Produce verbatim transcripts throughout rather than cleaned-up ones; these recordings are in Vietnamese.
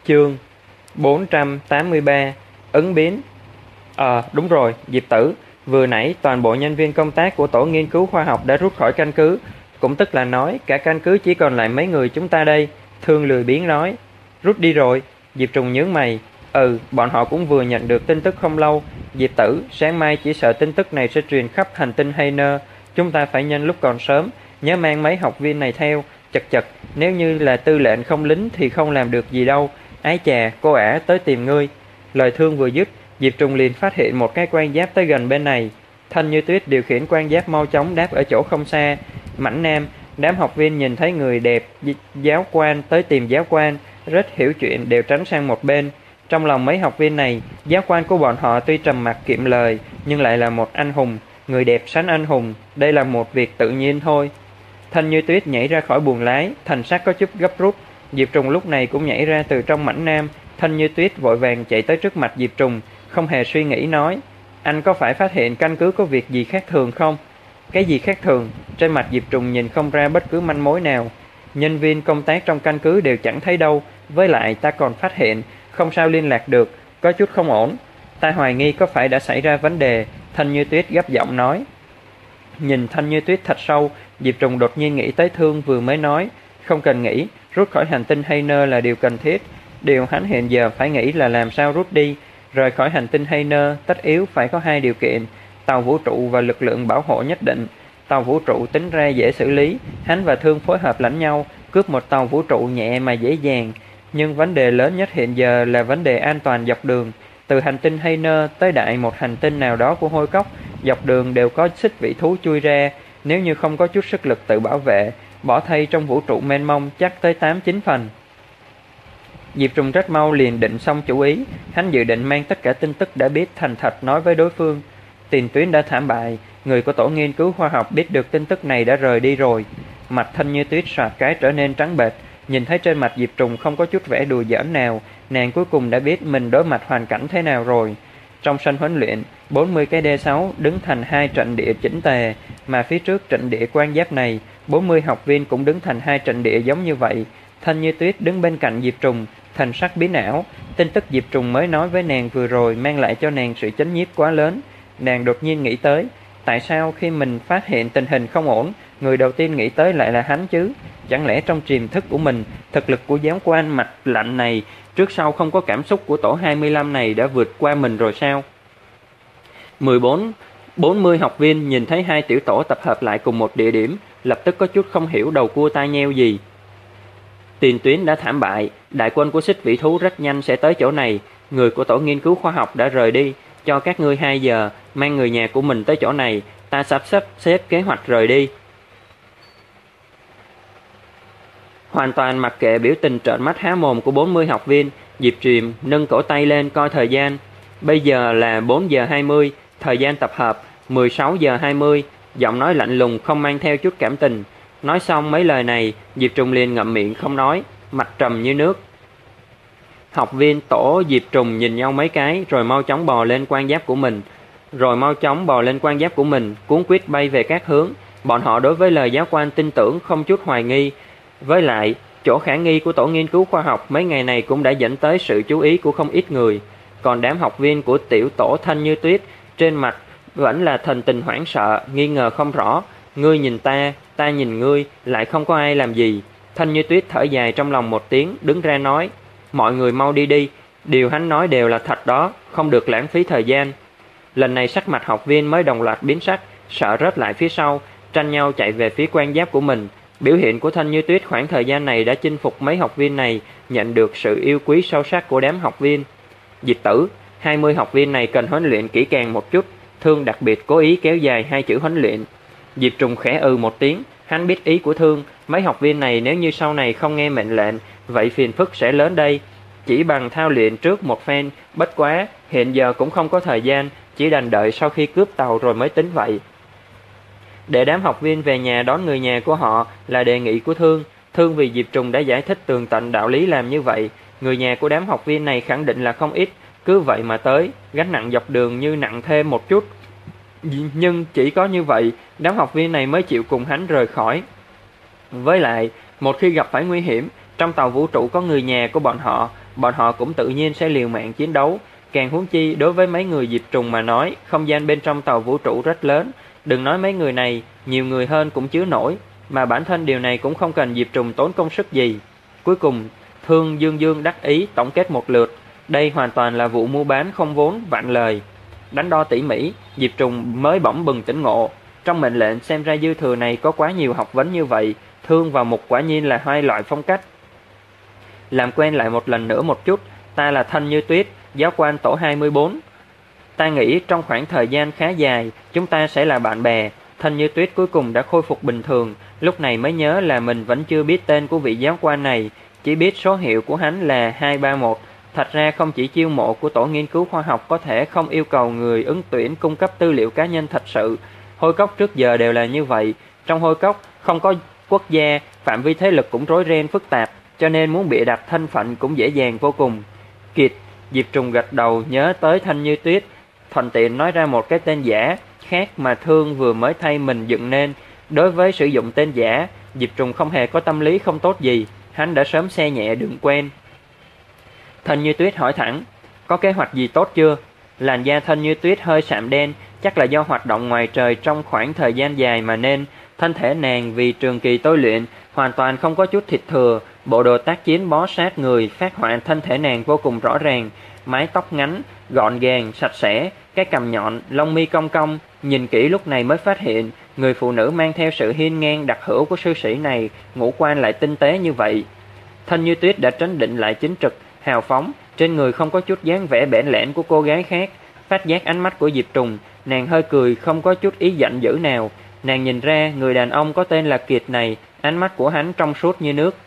Chương bốn trăm tám mươi ba. Ứng biến. Ờ, đúng rồi, Diệp Tử, vừa nãy toàn bộ nhân viên công tác của tổ nghiên cứu khoa học đã rút khỏi căn cứ, cũng tức là nói cả căn cứ chỉ còn lại mấy người chúng ta đây. Thương lười biếng nói. Rút đi rồi. Diệp Trùng nhướng mày. Ừ, bọn họ cũng vừa nhận được tin tức không lâu. Diệp Tử, sáng mai chỉ sợ tin tức này sẽ truyền khắp hành tinh Hayner. Chúng ta phải nhân lúc còn sớm, nhớ mang mấy học viên này theo. Chật chật, nếu như là tư lệnh không lính thì không làm được gì đâu. Ái chà, cô ả tới tìm ngươi. Lời Thương vừa dứt, Diệp Trùng liền phát hiện một cái quan giáp tới gần bên này. Thanh Như Tuyết điều khiển quan giáp mau chóng đáp ở chỗ không xa. Mảnh Nam, đám học viên nhìn thấy người đẹp giáo quan tới tìm giáo quan, rất hiểu chuyện đều tránh sang một bên. Trong lòng mấy học viên này, giáo quan của bọn họ tuy trầm mặc kiệm lời nhưng lại là một anh hùng. Người đẹp sánh anh hùng, đây là một việc tự nhiên thôi. Thanh Như Tuyết nhảy ra khỏi buồng lái, thần sắc có chút gấp rút. Diệp Trùng lúc này cũng nhảy ra từ trong mảnh Nam. Thanh Như Tuyết vội vàng chạy tới trước mặt Diệp Trùng, không hề suy nghĩ nói: anh có phải phát hiện căn cứ có việc gì khác thường không? Cái gì khác thường? Trên mặt Diệp Trùng nhìn không ra bất cứ manh mối nào. Nhân viên công tác trong căn cứ đều chẳng thấy đâu. Với lại ta còn phát hiện không sao liên lạc được, có chút không ổn. Ta hoài nghi có phải đã xảy ra vấn đề. Thanh Như Tuyết gấp giọng nói. Nhìn Thanh Như Tuyết thật sâu, Diệp Trùng đột nhiên nghĩ tới Thương vừa mới nói. Không cần nghĩ, rút khỏi hành tinh Hayner là điều cần thiết. Điều hắn hiện giờ phải nghĩ là làm sao rút đi. Rời khỏi hành tinh Hayner tất yếu phải có hai điều kiện: tàu vũ trụ và lực lượng bảo hộ nhất định. Tàu vũ trụ tính ra dễ xử lý, hắn và Thương phối hợp lẫn nhau, cướp một tàu vũ trụ nhẹ mà dễ dàng. Nhưng vấn đề lớn nhất hiện giờ là vấn đề an toàn dọc đường. Từ hành tinh Hayner tới đại một hành tinh nào đó của Hôi Cốc, dọc đường đều có xích vĩ thú chui ra. Nếu như không có chút sức lực tự bảo vệ, bỏ thay trong vũ trụ mênh mông chắc tới tám chín phần. Diệp Trùng rất mau liền định xong chủ ý. Hắn dự định mang tất cả tin tức đã biết thành thật nói với đối phương. Tiền tuyến đã thảm bại, người của tổ nghiên cứu khoa học biết được tin tức này đã rời đi rồi. Mặt Thanh Như Tuyết soạt cái trở nên trắng bệch. Nhìn thấy trên mặt Diệp Trùng không có chút vẻ đùa giỡn nào, nàng cuối cùng đã biết mình đối mặt hoàn cảnh thế nào rồi. Trong sân huấn luyện, bốn mươi cái D sáu đứng thành hai trận địa chỉnh tề, mà phía trước trận địa quan giáp này, bốn mươi học viên cũng đứng thành hai trận địa giống như vậy. Thanh Như Tuyết đứng bên cạnh Diệp Trùng, thần sắc biến ảo. Tin tức Diệp Trùng mới nói với nàng vừa rồi mang lại cho nàng sự chấn nhiếp quá lớn. Nàng đột nhiên nghĩ tới, tại sao khi mình phát hiện tình hình không ổn, người đầu tiên nghĩ tới lại là hắn chứ? Chẳng lẽ trong tiềm thức của mình, thực lực của giáo quan mặt lạnh này trước sau không có cảm xúc của tổ hai mươi lăm này đã vượt qua mình rồi sao? mười bốn, bốn mươi học viên nhìn thấy hai tiểu tổ tập hợp lại cùng một địa điểm, lập tức có chút không hiểu đầu cua tai nheo gì. Tiền tuyến đã thảm bại, đại quân của xích vĩ thú rất nhanh sẽ tới chỗ này. Người của tổ nghiên cứu khoa học đã rời đi, cho các ngươi hai giờ, mang người nhà của mình tới chỗ này, ta sắp sắp xếp kế hoạch rời đi. Hoàn toàn mặc kệ biểu tình trợn mắt há mồm của bốn mươi học viên, Diệp Trìm nâng cổ tay lên coi thời gian. Bây giờ là bốn giờ hai mươi, thời gian tập hợp mười sáu giờ hai mươi, giọng nói lạnh lùng không mang theo chút cảm tình. Nói xong mấy lời này, Diệp Trùng liền ngậm miệng không nói, mặt trầm như nước. Học viên tổ Diệp Trùng nhìn nhau mấy cái, rồi mau chóng bò lên quan giáp của mình, rồi mau chóng bò lên quan giáp của mình, cuốn quýt bay về các hướng. Bọn họ đối với lời giáo quan tin tưởng không chút hoài nghi. Với lại, chỗ khả nghi của tổ nghiên cứu khoa học mấy ngày này cũng đã dẫn tới sự chú ý của không ít người. Còn đám học viên của tiểu tổ Thanh Như Tuyết, trên mặt vẫn là thần tình hoảng sợ, nghi ngờ không rõ. Ngươi nhìn ta, ta nhìn ngươi, lại không có ai làm gì. Thanh Như Tuyết thở dài trong lòng một tiếng, đứng ra nói: mọi người mau đi đi, điều hắn nói đều là thật đó, không được lãng phí thời gian. Lần này sắc mặt học viên mới đồng loạt biến sắc, sợ rớt lại phía sau, tranh nhau chạy về phía quan giáp của mình. Biểu hiện của Thanh Như Tuyết khoảng thời gian này đã chinh phục mấy học viên này, nhận được sự yêu quý sâu sắc của đám học viên. Diệp Tử, hai mươi học viên này cần huấn luyện kỹ càng một chút. Thương đặc biệt cố ý kéo dài hai chữ huấn luyện. Diệp Trùng khẽ ừ một tiếng, hắn biết ý của Thương. Mấy học viên này nếu như sau này không nghe mệnh lệnh, vậy phiền phức sẽ lớn đây. Chỉ bằng thao luyện trước một phen, bất quá, hiện giờ cũng không có thời gian, chỉ đành đợi sau khi cướp tàu rồi mới tính vậy. Để đám học viên về nhà đón người nhà của họ là đề nghị của Thương. Thương vì Diệp Trùng đã giải thích tường tận đạo lý làm như vậy. Người nhà của đám học viên này khẳng định là không ít, cứ vậy mà tới, gánh nặng dọc đường như nặng thêm một chút. Nhưng chỉ có như vậy, đám học viên này mới chịu cùng hắn rời khỏi. Với lại, một khi gặp phải nguy hiểm, trong tàu vũ trụ có người nhà của bọn họ, bọn họ cũng tự nhiên sẽ liều mạng chiến đấu. Càng huống chi đối với mấy người Diệp Trùng mà nói, không gian bên trong tàu vũ trụ rất lớn, đừng nói mấy người này, nhiều người hơn cũng chứa nổi, mà bản thân điều này cũng không cần Diệp Trùng tốn công sức gì. Cuối cùng, Thương Dương Dương đắc ý tổng kết một lượt, đây hoàn toàn là vụ mua bán không vốn vạn lời. Đánh đo tỉ mỉ, Diệp Trùng mới bỗng bừng tỉnh ngộ, trong mệnh lệnh xem ra dư thừa này có quá nhiều học vấn như vậy, Thương và Mục quả nhiên là hai loại phong cách. Làm quen lại một lần nữa một chút, ta là Thanh Như Tuyết, giáo quan tổ hai mươi bốn. Ta nghĩ trong khoảng thời gian khá dài, chúng ta sẽ là bạn bè. Thanh Như Tuyết cuối cùng đã khôi phục bình thường, lúc này mới nhớ là mình vẫn chưa biết tên của vị giáo quan này, chỉ biết số hiệu của hắn là hai ba một. Thật ra không chỉ chiêu mộ của tổ nghiên cứu khoa học có thể không yêu cầu người ứng tuyển cung cấp tư liệu cá nhân thật sự. Hôi Cốc trước giờ đều là như vậy. Trong Hôi Cốc không có quốc gia, phạm vi thế lực cũng rối ren phức tạp, cho nên muốn bịa đặt thân phận cũng dễ dàng vô cùng. Kiệt, Diệp Trùng gật đầu nhớ tới Thanh Như Tuyết, thuận tiện nói ra một cái tên giả khác mà Thương vừa mới thay mình dựng nên. Đối với sử dụng tên giả, Diệp Trùng không hề có tâm lý không tốt gì, hắn đã sớm xe nhẹ đường quen. Thanh Như Tuyết hỏi thẳng, có kế hoạch gì tốt chưa? Làn da Thanh Như Tuyết hơi sạm đen, chắc là do hoạt động ngoài trời trong khoảng thời gian dài mà nên. Thân thể nàng vì trường kỳ tôi luyện, hoàn toàn không có chút thịt thừa, bộ đồ tác chiến bó sát người phát họa thân thể nàng vô cùng rõ ràng, mái tóc ngắn, gọn gàng, sạch sẽ, cái cằm nhọn, lông mi cong cong, nhìn kỹ lúc này mới phát hiện, người phụ nữ mang theo sự hiên ngang đặc hữu của sư sĩ này, ngũ quan lại tinh tế như vậy. Thanh Như Tuyết đã trấn định lại chính trực, hào phóng, trên người không có chút dáng vẻ bẽn lẽn của cô gái khác. Phát giác ánh mắt của Diệp Trùng, nàng hơi cười không có chút ý giận dữ nào. Nàng nhìn ra người đàn ông có tên là Kiệt này, ánh mắt của hắn trong suốt như nước.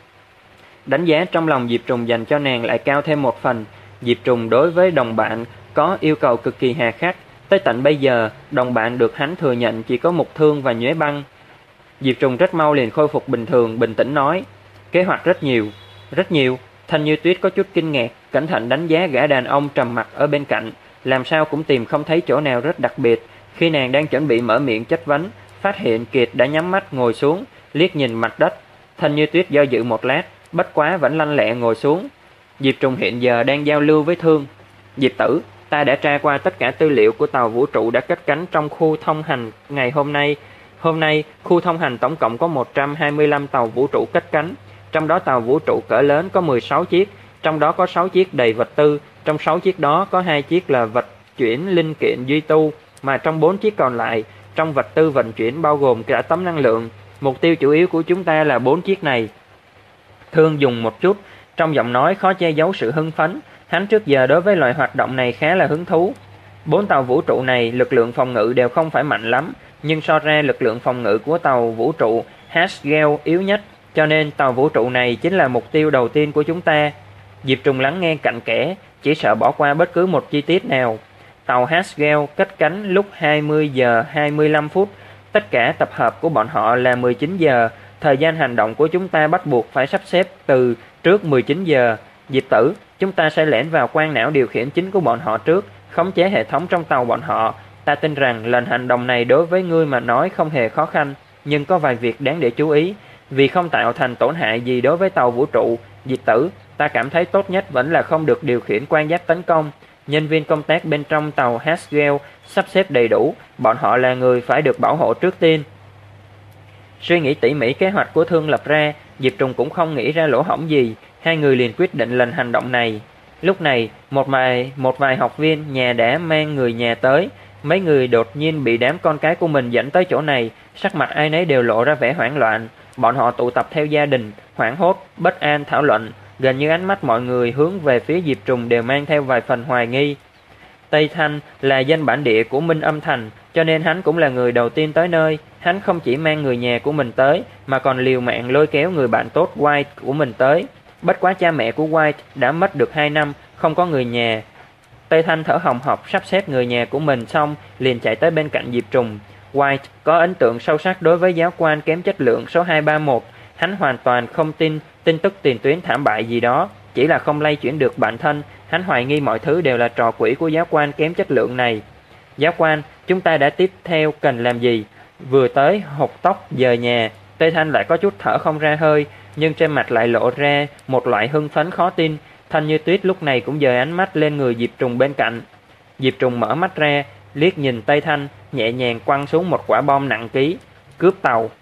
Đánh giá trong lòng Diệp Trùng dành cho nàng lại cao thêm một phần. Diệp Trùng đối với đồng bạn có yêu cầu cực kỳ hà khắc. Tới tận bây giờ, đồng bạn được hắn thừa nhận chỉ có Mục Thương và Nhuế Băng. Diệp Trùng rất mau liền khôi phục bình thường, bình tĩnh nói, kế hoạch rất nhiều, rất nhiều. Thanh Như Tuyết có chút kinh ngạc, cẩn thận đánh giá gã đàn ông trầm mặc ở bên cạnh, làm sao cũng tìm không thấy chỗ nào rất đặc biệt. Khi nàng đang chuẩn bị mở miệng chất vấn, phát hiện Kiệt đã nhắm mắt ngồi xuống, liếc nhìn mặt đất. Thanh Như Tuyết do dự một lát, bất quá vẫn lanh lẹ ngồi xuống. Diệp Trùng hiện giờ đang giao lưu với Thương. Diệp tử, ta đã tra qua tất cả tư liệu của tàu vũ trụ đã cất cánh trong khu thông hành ngày hôm nay. Hôm nay, khu thông hành tổng cộng có một trăm hai mươi lăm tàu vũ trụ cất cánh. Trong đó tàu vũ trụ cỡ lớn có mười sáu chiếc, trong đó có sáu chiếc đầy vật tư, trong sáu chiếc đó có hai chiếc là vật chuyển linh kiện duy tu, mà trong bốn chiếc còn lại, trong vật tư vận chuyển bao gồm cả tấm năng lượng. Mục tiêu chủ yếu của chúng ta là bốn chiếc này. Thương dùng một chút, trong giọng nói khó che giấu sự hưng phấn, hắn trước giờ đối với loại hoạt động này khá là hứng thú. Bốn tàu vũ trụ này lực lượng phòng ngự đều không phải mạnh lắm, nhưng so ra lực lượng phòng ngự của tàu vũ trụ Hasgel yếu nhất, cho nên tàu vũ trụ này chính là mục tiêu đầu tiên của chúng ta. Diệp Trùng lắng nghe cặn kẽ, chỉ sợ bỏ qua bất cứ một chi tiết nào. Tàu Hasgel cất cánh lúc hai mươi giờ hai mươi lăm phút, tất cả tập hợp của bọn họ là mười chín giờ, thời gian hành động của chúng ta bắt buộc phải sắp xếp từ trước mười chín giờ. Diệp tử, chúng ta sẽ lẻn vào quang não điều khiển chính của bọn họ trước, khống chế hệ thống trong tàu bọn họ. Ta tin rằng lần hành động này đối với ngươi mà nói không hề khó khăn, nhưng có vài việc đáng để chú ý. Vì không tạo thành tổn hại gì đối với tàu vũ trụ, Diệp tử, ta cảm thấy tốt nhất vẫn là không được điều khiển quan giáp tấn công. Nhân viên công tác bên trong tàu Hasgel sắp xếp đầy đủ, bọn họ là người phải được bảo hộ trước tiên. Suy nghĩ tỉ mỉ kế hoạch của Thương lập ra, Diệp Trùng cũng không nghĩ ra lỗ hổng gì, hai người liền quyết định lần hành động này. Lúc này, một vài, một vài học viên nhà đã mang người nhà tới, mấy người đột nhiên bị đám con cái của mình dẫn tới chỗ này, sắc mặt ai nấy đều lộ ra vẻ hoảng loạn. Bọn họ tụ tập theo gia đình, hoảng hốt, bất an thảo luận, gần như ánh mắt mọi người hướng về phía Diệp Trùng đều mang theo vài phần hoài nghi. Tây Thanh là danh bản địa của Minh Âm Thành, cho nên hắn cũng là người đầu tiên tới nơi. Hắn không chỉ mang người nhà của mình tới, mà còn liều mạng lôi kéo người bạn tốt White của mình tới. Bất quá cha mẹ của White đã mất được hai năm, không có người nhà. Tây Thanh thở hồng hộc sắp xếp người nhà của mình xong, liền chạy tới bên cạnh Diệp Trùng. White có ấn tượng sâu sắc đối với giáo quan kém chất lượng số hai ba một. Hắn hoàn toàn không tin tin tức tiền tuyến thảm bại gì đó, chỉ là không lay chuyển được bản thân. Hắn hoài nghi mọi thứ đều là trò quỷ của giáo quan kém chất lượng này. Giáo quan, chúng ta đã tiếp theo cần làm gì? Vừa tới hột tóc giờ nhà, Tây Thanh lại có chút thở không ra hơi, nhưng trên mặt lại lộ ra một loại hưng phấn khó tin. Thanh Như Tuyết lúc này cũng dời ánh mắt lên người Diệp Trùng bên cạnh. Diệp Trùng mở mắt ra, liếc nhìn tay Thanh, nhẹ nhàng quăng xuống một quả bom nặng ký. Cướp tàu.